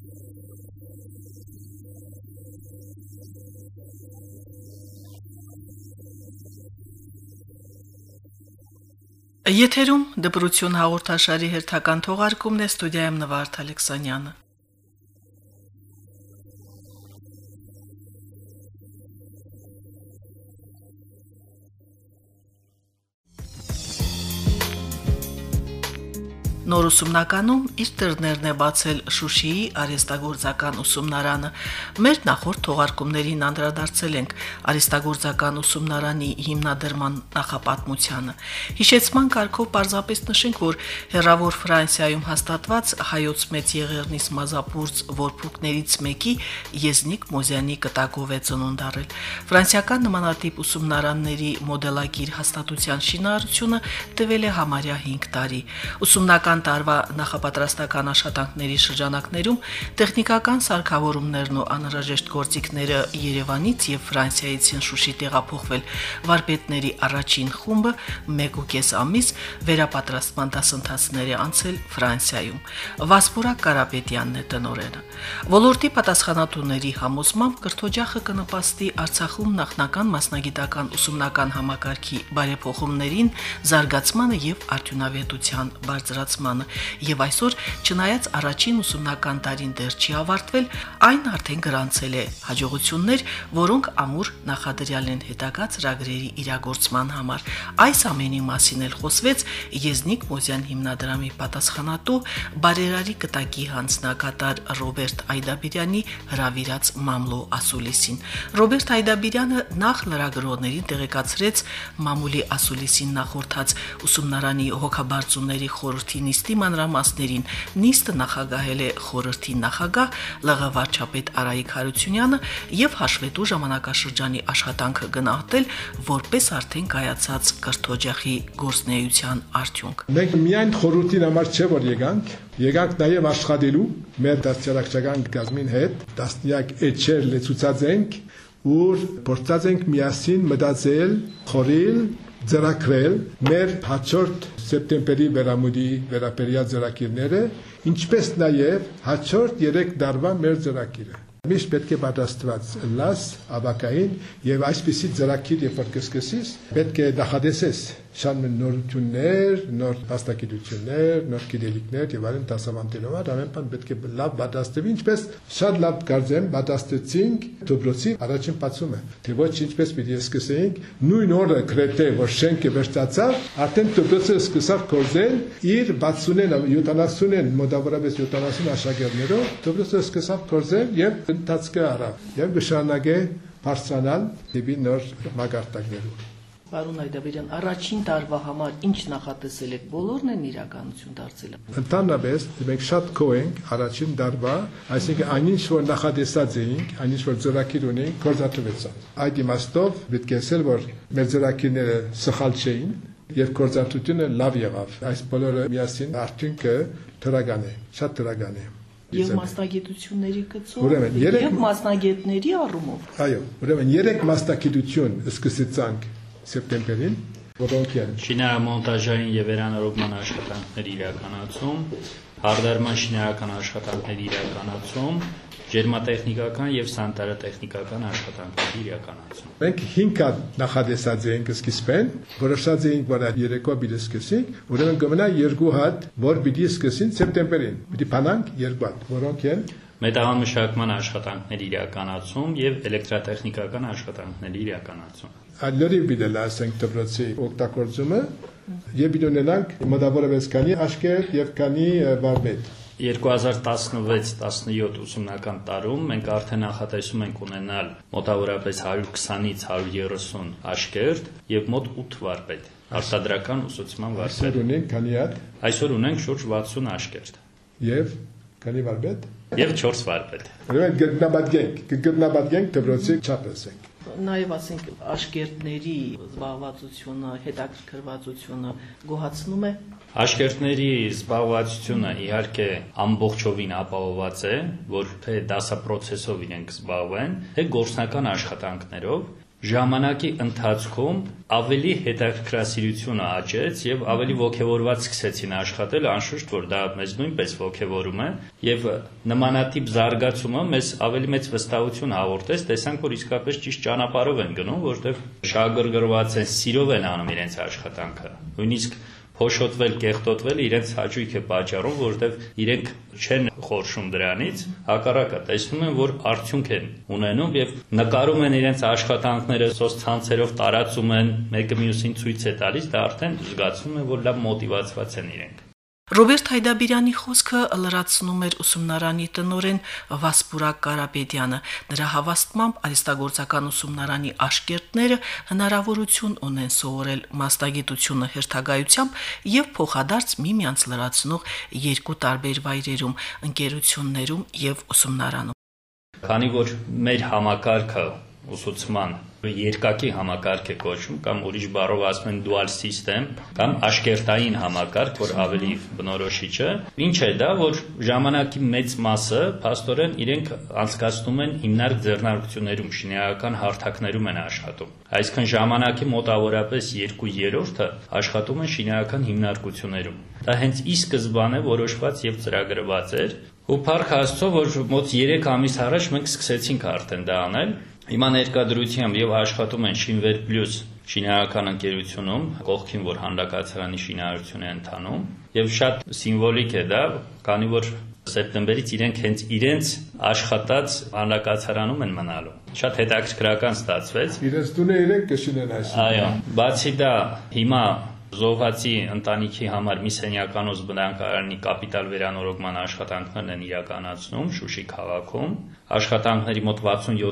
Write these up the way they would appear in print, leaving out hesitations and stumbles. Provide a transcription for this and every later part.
Եթերում դպրություն հաղորդաշարի հերթական թողարկումն է, ստուդիայում Նվարդ Ալեքսանյանը։ Նոր ուսումնականում իր դռներն է բացել Շուշիի արհեստագործական ուսումնարանը։ Մեր նախորդ թողարկումներին անդրադարձել ենք արհեստագործական ուսումնարանի հիմնադրման նախապատմությանը։ Հիշեցման կարգով պարզապես նշենք, որ հեռավոր Ֆրանսիայում հաստատված հայոց մեծ Եղեռնիս մազապուրծ որբուկներից մեկի Եզնիկ Մոզյանի կտակով է ծնունդ առել։ Ֆրանսիական նմանատիպ ուսումնարանների մոդելակիր հաստատության շինարարությունը տևել է համարյա 5 տարի։ Ուսումնական տարվա նախապատրաստական աշխատանքների շրջանակներում տեխնիկական սարքավորումներն ու անհրաժեշտ գործիքները Երևանից եւ Ֆրանսիայից են Շուշի տեղափոխվել։ Վարպետների առաջին խումբը 1.5 ամիս վերապատրաստման դասընթացներ է անցել Ֆրանսիայում։ Վասպուրակ Կարապետյանն է տնօրենը։ Ոլորտի պատասխանատուների համոզմամբ կրթօջախը կնպաստի Արցախում նախնական մասնագիտական ուսումնական համակարգի բարեփոխումներին, զարգացմանը եւ արդյունավետության բարձրացմանը, եւ այսօր, չնայած առաջին ուսումնական տարին դեռ չի ավարտվել, այն արդեն գրանցել է հաջողություններ, որոնք ամուր նախադրյալ են հետագա ծրագրերի իրագործման համար։ Այս ամենի մասին էլ խոսվեց Եզնիկ Մոզյան հիմնադրամի պատասխանատու բարերարի կտակի հանձնակատար Ռոբերտ Այդաբիրյանի հրավիրած մամլո ասուլիսին։ Ռոբերտ Այդաբիրյանը նախ լրագրողներին տեղեկացրեց մամուլի ասուլիսին նախորդած ուսումնարանի հոգաբարձուների խորհրդի նիստի մանրամասներին։ Նիստը նախագահել է խորհրդի նախագահ ԼՂ վարչապետ Արայիկ Հարությունյանը եւ հաշվետու ժամանակաշրջանի աշխատանքը գնահատել որպես արդեն կայացած կրթօջախի գործնեայության արդյունք։ Մենք միայն խորհրդին համար չէ որ եկանք նաև աշխատելու մեր դասյարակչական գազմին հետ, տասնյակ էջեր լեցուցած ենք, որ փորձած ենք միասին մտածել, խորել, ձեռագրել մեր հաջորդ սեպտեմբերի վերամուտի վերապերյալ ձեռագիրները, ինչպես նաև հաջորդ 3 տարվա մեր ձեռագիրը։ Միշտ պետք է պատրաստված լաս ավակային եւ այսպիսի ձեռագիր երբ որ կսկսես, պետք է նախադեսես շան նորություններ, նոր հաստատություններ, նոր գիտելիքներ եւ այլն դասավանդելով, ամեն բան պետք է լավ պատրաստվի, ինչպես շատ լավ կարծեմ պատրաստեցինք դպրոցի առաջին բացումը։ Թե ոչ ինչպես պիտի սկսեինք, նույն օրը գրեթե որ շենքը վերջացավ, արդեն դպրոցը սկսավ կորզել իր 60-ին մոտավորապես 70 աշակերտներով, դպրոցը սկսավ կորզել եւ ընթացքը արավ եւ գշանագե բարձրանալ դեպի նոր մագարտակներով։ Պարոն Այդաբերյան, առաջին տարվա համար ինչ նախատեսել եք, բոլորն են իրականություն դարձել։ Ընդհանրապես մենք շատ գոհ ենք առաջին տարվա, այսինքն այնինչ որ նախադեսած էինք, այնինչ որ ծրագիր ունեինք, գործադրվեցավ։ Այդ իմաստով պետք է ասել, որ մեր ծրագիրները սխալ չէին եւ գործադրությունը լավ եղավ։ Այս բոլորը միասին արդյունքը դրական է, շատ դրական է։ Եվ մասնագիտությունների գծով եւ մասնագետների առումով։ Այո, ուրեմն 3 մասնագիտություն սկսեցանք սեպտեմբերին, որոնք են շինարարմոնտաժային եւ վերանորոգման աշխատանքներ իրականացում, հարդարման շինարարական աշխատանքներ իրականացում, ջերմատեխնիկական եւ սանիտարատեխնիկական աշխատանքներ իրականացում։ Մենք 5 հատ նախադեսած էինք սկիզբեն, որոշած էինք, որ երեկո պիտի սկսենք, ուրեմն կմնա 2 հատ, որ պիտի սկսեն սեպտեմբերին։ Պիտի բանանք 2 հատ, որոնք են մետաղամշակման աշխատանքներ իրականացում եւ էլեկտրատեխնիկական աշխատանքներ իրականացում։ Լրիվ պիտի լասենք դպրոցի օգտագործումը եւ պիտի ունենանք մոտավորապես քանի աշկերտ եւ քանի վարպետ։ 2016-17 ուսումնական տարում մենք արդեն նախատեսում ենք ունենալ մոտավորապես 120-ից 130 աշկերտ եւ մոտ 8 վարպետ, արտադրական ուսուցման վարպետ։ Այսօր ունենք շուրջ 60 աշկերտ։ Եվ քանի վարպետ? Եվ 4 վարպետ։ Ուրեմն գտնաբադենք դպրոցի չափեսենք։ Նաև ասենք աշկերտների զբաղվածությունը, հետաքրքրվածությունը գոհացնում է։ Աշկերտների զբաղվածությունը իհարկե ամբողջովին ապահովված է, որ թե դասապրոցեսով իրենք զբաղվեն, թե գործնական աշխատանքներով, ժամանակի ընթացքում ավելի հետաքրքրասիրությունը աճեց եւ ավելի ոգևորված սկսեցին աշխատել, անշուշտ որ դա մեզ նույնպես ոգևորում է եւ նմանատիպ զարգացումը մեզ ավելի մեծ վստահություն հաղորդեց, տեսանք որ իսկապես ճիշտ ճանապարհով են գնում, որտեղ շահագրգռված են, սիրով են անում իրենց աշխատանքը։ Նույնիսկ փոշոտվել, կեղտոտվել իրենց հաճույք է պատճառում, որովհետև իրենք չեն խորշում դրանից, հակառակը տեսնում են, որ արդյունք են ունենում եւ նկարում են իրենց աշխատանքները սոցցանցերով տարածում են, մեկը մյուսին ցույց է տալիս, դա արդեն զգացում են, որ լավ մոտիվացված են իրենք։ Ռոբերտ Հայդաբիրյանի խոսքը լրացնում էր ուսումնարանի տնօրեն Վասպուրակ Կարապետյանը։ Նրա հավաստմամբ արհեստագործական ուսումնարանի աշկերտները հնարավորություն ունեն սովորել մասնագիտությունը հերթագայությամբ եւ փոխադարձ միմյանց լրացնող երկու տարբեր վայրերում՝ ընկերություններում եւ ուսումնարանում։ Քանի որ մեր համակարգը ուսուցման երկակի համակարգ է կոչվում կամ ուրիշ բառով ասում են dual system կամ աշկերտային համակարգ, որ ավելի բնորոշիչ է, ինչ է դա, որ ժամանակի մեծ մասը փաստորեն իրենք անցկացնում են հիմնարկ ձեռնարկություններում, շինարարական հարթակներում են աշխատում։ Այսինքն ժամանակի մոտավորապես 2/3-ը աշխատում են շինարարական հիմնարկություններում։ Դա հենց ի սկզբանե որոշված եւ ծրագրված էր, ու փառք Աստծո, որ մոտ 3 ամիս առաջ մենք սկսեցինք արդեն դա անել։ Հիմա ներկայությամբ եւ աշխատում են Շինվեր Պլյուս շինարարական ընկերությունում, կողքին որ հանրակացարանի շինարարություն է ընթանում, եւ շատ սիմվոլիկ է դա, քանի որ սեպտեմբերից իրենք հենց իրենց աշխատած հանրակացարանում են մնալու։ Շատ հետաքրքրական ստացվեց։ Իրենց տունը իրենք կշինեն այսինքն։ Այո, բացի դա հիմա Զոհվածի ընտանիքի համար մի սենյականոց բնակարանի կապիտալ վերանորոգման աշխատանքներն են իրականացնում Շուշի քաղաքում։ Աշխատանքների մոտ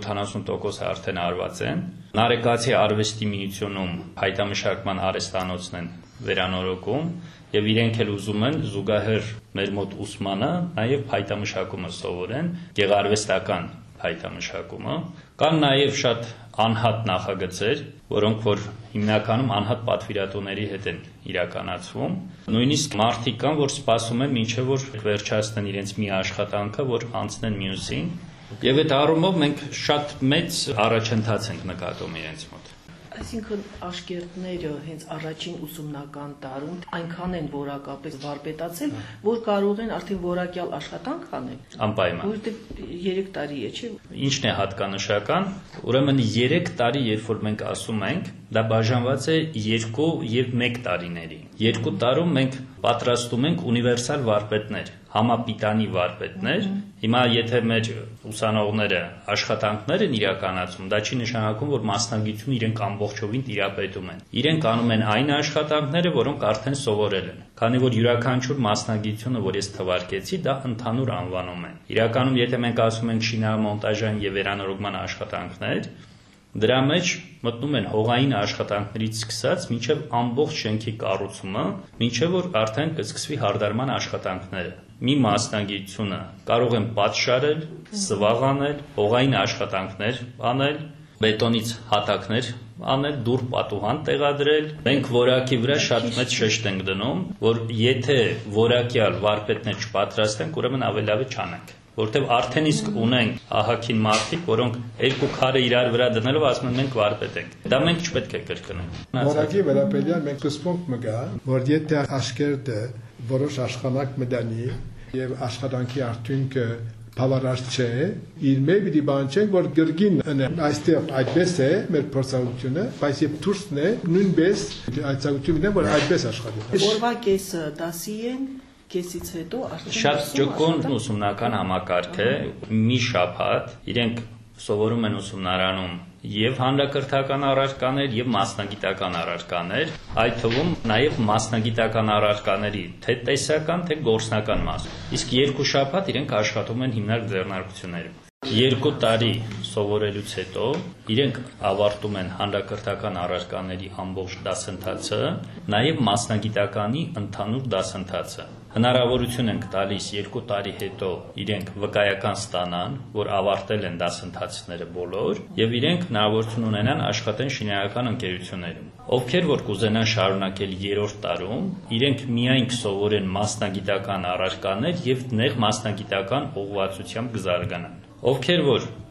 60-70% արդեն արված են։ Նարեկացի արվեստի միությունում հայտամշակման արհեստանոցն են վերանորոգում եւ իրենք էլ ուզում են զուգահեռ մեր մոտ ուսմանը նաեւ հայտամշակումը սովորեն, գեղարվեստական հայտամշակումը, կան նաև շատ անհատ նախագծեր, որոնք որ հիմնականում անհատ պատվիրատուների հետ են իրականացվում, նույնիսկ մարդիկ կան, որ սպասում են մինչև որ վերջացնեն իրենց մի աշխատանքը, որ անցնեն մյուսին, եւ այդ առումով մենք շատ մեծ առաջընթաց ենք նկատում իրենց մոտ։ Այսինքն աշկերտները հենց առաջին ուսումնական տարում այնքան են որակապես վարպետացել, որ կարող են արդեն որակյալ աշխատանք անել։ Անպայման։ Որովհետև 3 տարի է, չէ՞։ Ինչն է հատկանշական, ուրեմն 3 տարի, երբ որ մենք ասում ենք, դա բաժանված է 2 եւ 1 տարիների։ 2 տարում մենք պատրաստում ենք ունիվերսալ վարպետներ, համապիտանի վարպետներ։ Հիմա եթե մեր ուսանողները աշխատանքներ են իրականացում, դա չի նշանակում, որ մասնագիտություն իրենք ամբողջովին տիրապետում են։ Իրենք անում են այն աշխատանքները, որոնք արդեն սովորել են։ Քանի որ յուրաքանչյուր մասնագիտությունը, որ ես թվարկեցի, դա ընդհանուր անվանում են։ Իրականում եթե մենք ասում ենք շինարարմոնտաժային եւ վերանորոգման աշխատանքներ, դրա մեջ մտնում են հողային աշխատանքներից սկսած մինչև ամբողջ շենքի կառուցումը, մինչև որ արդեն կսկսվի հարդարման աշխատանքները։ Մի մասնագիտությունը կարող են պատշարել, սվաղ անել, հողային աշխատանքներ անել, բետոնից հատակներ անել, դուռ պատուհան տեղադրել։ Մենք որակի վրա շատ մեծ շեշտ ենք դնում, որ եթե որակյալ վարպետներ չպատրաստենք, ուրեմն ավելի լավ է չանենք։ Որտեւ արդեն իսկ ունենք ահագին մարդիկ, որոնք 2 քարը իրար վրա դնելով ասում են մենք վարպետ ենք։ Դա մենք չպետք է կրկնենք։ Որակի վերաբերյալ մենք կսպոնք մգա, որ եթե աշկերտը որոշ աշխատանք մտանի եւ աշխատանքի արդյունքը բավարար չէ, իր մեջ պիտի բանջենք, որ գրգին այստեղ այդպես է մեր փորձառությունը, բայց եւ դուրսն է նույնպես այցագությունը, որ այդպես աշխատի։ Օրվա կեսը դասի են Կեսից հետո արդեն շատ ճկուն ուսումնական համակարգ է, մի շաբաթ իրենք սովորում են ուսումնարանում եւ հանրակրթական առարկաներ եւ մասնագիտական առարկաներ, այդ թվում նաեւ մասնագիտական առարկաների թե տեսական, թե գործնական մաս։ Իսկ 2 շաբաթ իրենք աշխատում են հիմնարկ ձեռնարկություններում։ 2 տարի սովորելուց հետո իրենք ավարտում են հանրակրթական առարկաների ամբողջ դասընթացը, նաև մասնագիտականի ընդհանուր դասընթացը։ Հնարավորություն ենք տալիս 2 տարի հետո իրենք վկայական ստանան, որ ավարտել են դասընթացները բոլոր, եւ իրենք հնարավորություն ունենան աշխատեն շինարարական ընկերություններում։ Ովքեր որ կուզենան շարունակել 3-րդ տարում, իրենք միայն կսովորեն մասնագիտական առարկաներ եւ նեղ մասնագիտական ուղղվածությամբ կզարգանան։ Ովքեր որ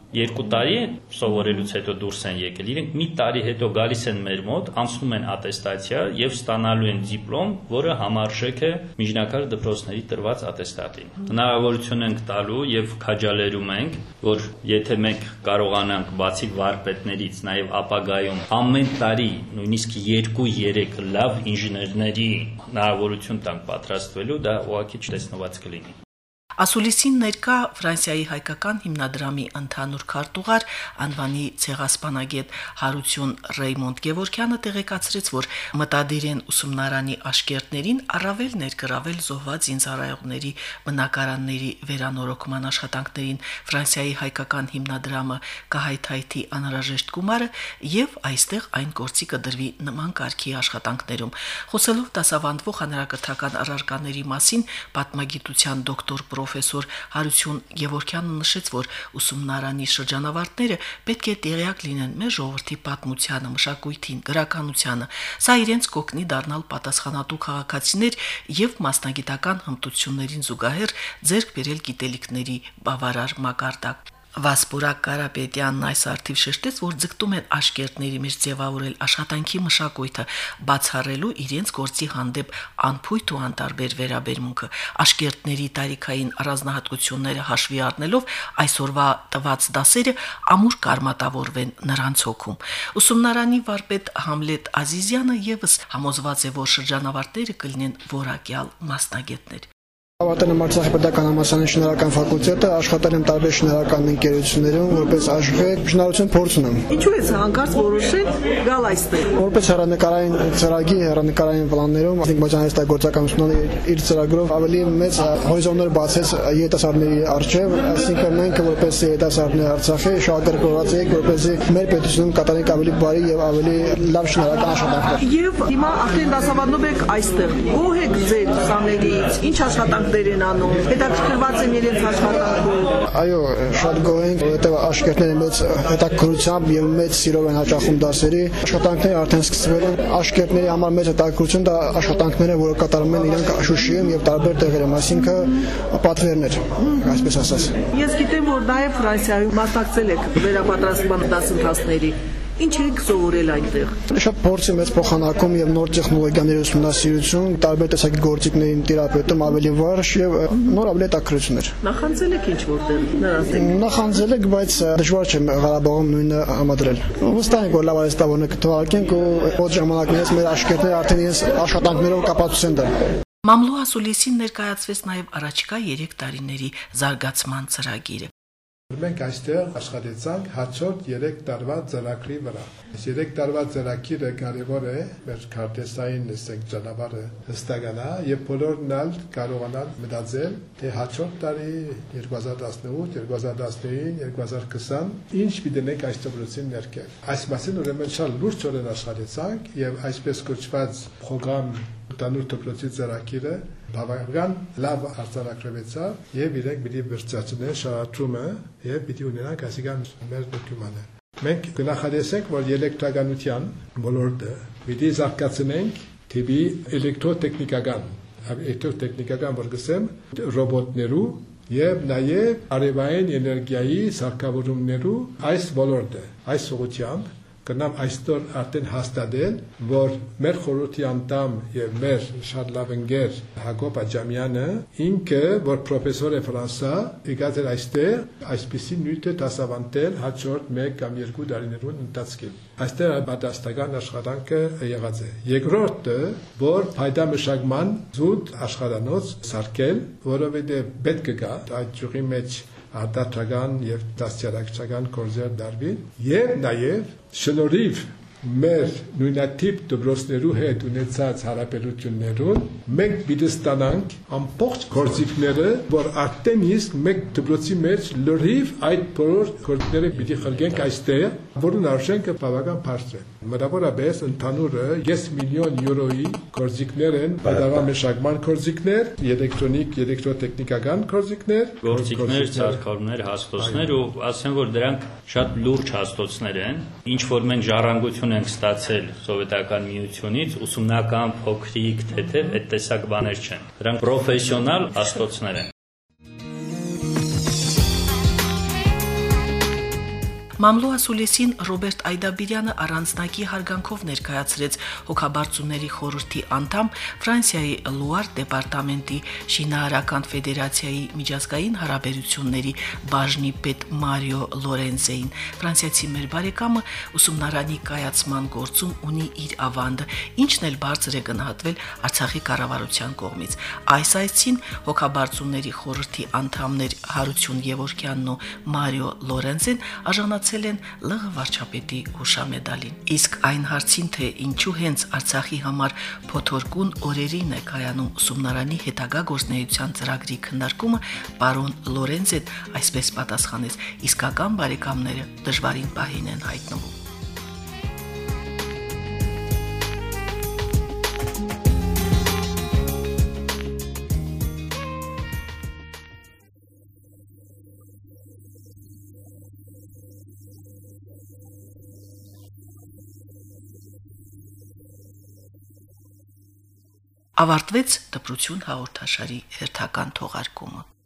2 տարի սովորելուց հետո դուրս են եկել, իրենք մի տարի հետո գալիս են մեր մոտ, անցնում են ատեստացիա եւ ստանալու են դիպլոմ, որը համարժեք է միջնակարգ դպրոցների տրված ատեստատին։ Հնարավորություն ենք տալու եւ քաջալերում ենք, որ եթե մենք կարողանանք բացի վարպետներից նաեւ ապագայում ամեն տարի նույնիսկ 2-3 լավ ինժեներների հնարավորություն տանք պատրաստվելու, դա ուղղակի չտեսնված կլինի։ Ասուլիսին ներկա Ֆրանսիայի հայկական հիմնադրամի ընդհանուր քարտուղար անվանի ցեղասպանագետ Հարություն Ռեյմոնդ Գևորգյանը տեղեկացրեց, որ մտադիր են ուսումնարանի աշկերտներին առավել ներգրավել զոհված զինծառայողների բնակարանների վերանորոգման աշխատանքներին Ֆրանսիայի հայկական հիմնադրամը կհայթայթի անհրաժեշտ գումարը եւ այստեղ այն գործի կդրվի նման կարգի աշխատանքներում։ Խոսելով դասավանդվող հանրակրթական առարկաների մասին պատմագիտության դոկտոր պրոֆեսոր Հարություն Գևորգյանը նշեց, որ ուսումնարանի շրջանավարտները պետք է տեղյակ լինեն մեր ժողովրդի պատմությանը, մշակույթին, գրականությանը։ Սա իրենց կօգնի դառնալ պատասխանատու քաղաքացիներ եւ մասնագիտական հմտություններին զուգահեռ ձեռք բերել գիտելիքների բավարար մակարդակ։ Վասպուրակ Կարապետյանն այս արդիվ շեշտեց, որ ձգտում են աշկերտների մեջ ձևավորել աշխատանքի մշակույթը, բացառելու իրենց գործի հանդեպ անփույթ ու անտարբեր վերաբերմունքը։ Աշկերտների տարիքային առանձնահատկությունները հաշվի առնելով այսօրվա տված դասերը ամուր կարմատավորվեն նրանց հոգում։ Ուսումնարանի վարպետ Համլետ Ազիզյանը եւս համոզված է, որ շրջանավարտները կլինեն որակյալ մասնագետներ։ Ավարտել եմ Արցախի պետական համալսարանի շինարարական ֆակուլտետը, աշխատել եմ տարբեր շինարարական ընկերություններում, որպես աշխարհ շինարարություն փորձ ունեմ։ Ինչու է հանկարծ որոշել գալ այստեղ։ Որպես հեռանկարային ծրագիր, հեռանկարային պլաններում, Ադրբեջանի գործական ուսումնարանը իր ծրագրով ավելի մեծ հորիզոններ բացեց երիտասարդների առջև, այսինքն մենք որպես երիտասարդներ Արցախի շահագրգռված ենք, որպեսզի մեր պետությունում կատարենք ավելի բարի եւ ավելի լավ շինարարական աշխատանքներ։ Եւ հիմա արդեն դասավանդում եք այստեղ։ Գոհ եք ձեր ուսանելիից, ինչ աշխատանքներ են անում, հետաքրքրված են իրենց աշխատանքով։ Այո, շատ գոհ ենք, որովհետեւ աշկերտները մեծ հետաքրքրությամբ եւ մեծ սիրով են հաճախում դասերի։ Աշխատանքները արդեն սկսվել են։ Աշկերտների համար մեծ հետաքրքրություն դա աշխատանքները, որը կատարում են իրենք Շուշիում եւ տարբեր տեղերում, այսինքն պատվերներ, այսպես ասած։ Ես գիտեմ, որ նաեւ Ֆրանսիայում մասնակցել եք վերապատրաստման դասընթացների։ Ինչ եք սովորել այնտեղ։ Շատ փորձի մեծ փոխանակում եւ նոր տեխնոլոգիաների ուսումնասիրություն, տարբեր տեսակի գործիքների տիրապետում ավելի վարժ եւ նոր ավելի հետաքրքրություններ։ Նախանձել եք ինչ որտեղ նրանց հետ։ Նախանձել եք, բայց դժվար չէ Ղարաբաղում նույնը համադրել։ Վստահ ենք, որ լավ արհեստավորներ կթողարկենք ու ոչ ժամանակներից մեր աշկերտները արդեն իրենց աշխատանքներով կապացուցեն դա։ Մամլու Ասուլիսին ներկայացվեց նաև առաջիկա 3 տարիների զարգացման ծրագիրը։ Մենք այստեղ աշխատեցանք հաջորդ 3 տարվա ծրագրի վրա։ Այս 3 տարվա ծրագիրը կարևոր է մեր քարտեզային ճանապարհը հստականա եւ բոլորն ալ կարողանան մտածել, թե հաջորդ տարի 2018, 2019, 2020 ինչ պիտենք այս դպրոցին ներկել։ Այս մասին ուրեմն շատ լուրջ աշխատեցանք եւ այսպես կոչված պրոգրամ Տանուր դպրոցի ծրագիրը բավական լավ արձանագրվեցավ եւ իրենք պիտի վերջացնեն շարադրումը եւ պիտի ունենանք այսինքն մեր դոկումենտը։ Մենք գնահատեցինք, որ էլեկտրականության ոլորտը պիտի զարգացնենք թեպի էլեկտրոտեխնիկական որ գսեմ ռոբոտներու եւ նաեւ արևային էներգիայի սարքավորումներու այս ոլորտը այս ուղղությամբ կնամ այստեղ արդեն հաստատել, որ մեր խորհրդի անդամ եւ մեր շատ լավ ընկեր Հակոբ Աջամյանը ինքը, որ պրոֆեսոր է Ֆրանսա, եկած էր այստեղ այսպիսի նյութը դասավանդել հաջորդ 1 կամ 2 տարիներուն ընթացքում։ Այստեղ պատասխանական աշխատանքը եղած է։ Երկրորդը, որ փայտամշակման զուտ աշխատանոց սարքել, որովհետեւ պետք է գա այդ ճյուղի մեջ արտադրական եւ դասյարակչական կորզեր դարվին եւ նաեւ շնորհիվ մեր նույնատիպ դպրոցներու հետ ունեցած հարաբերություններուն մենք պիտի ստանանք ամբողջ գործիքները, որ արդեն իսկ մեկ դպրոցի մեջ լրիվ այդ բոլոր գործիքները պիտի խլենք այստեղ, որոնց արժեքը բավական բարձր է։ Մոտավորապես ընդհանուրը 3 միլիոն եվրոյի գործիքներ են, պատահամշակման գործիքներ, էլեկտրոնիկ, էլեկտրոտեխնիկական գործիքներ, սարքավորումներ, հաստոցներ ու ասեմ, որ դրանք շատ լուրջ հաստոցներ են, ինչ որ մենք ժառանգություն ենք ստացել սովետական միությունից, ուսումնական փոքրիկ, թեթև այդ տեսակ բաներ չեն։ Դրանք պրոֆեսիոնալ հաստոցներ են։ Մամլու ասուլիսին Ռոբերտ Այդաբիրյանը առանձնակի հարգանքով ներկայացրեց հոգաբարձուների խորհրդի անդամ Ֆրանսիայի Լուար դեպարտամենտի շինարարական ֆեդերացիայի միջազգային հարաբերությունների բաժնի պետ Մարիո Լորենզեին։ Ֆրանսիացի մեր բարեկամը ուսումնարանի կայացման գործում ունի իր ավանդը, ինչն էլ բարձր է գնահատվել Արցախի կառավարության կողմից։ Այս այցին հոգաբարձուների խորհրդի անդամներ Հարություն Գևորգյանն ու Մարիո Լորենզեն արժանացել են ԼՂ վարչապետի հուշամեդալին։ Իսկ այն հարցին, թե ինչու հենց Արցախի համար փոթորկուն օրերին է կայանում ուսումնարանի հետագա գործունեության ծրագրի քննարկումը, պարոն Լորենզեն այսպես պատասխանեց. իսկական բարեկամները դժվարին պահին են հայտնվում։ Ավարտվեց դպրություն հաղորդաշարի հերթական թողարկումը։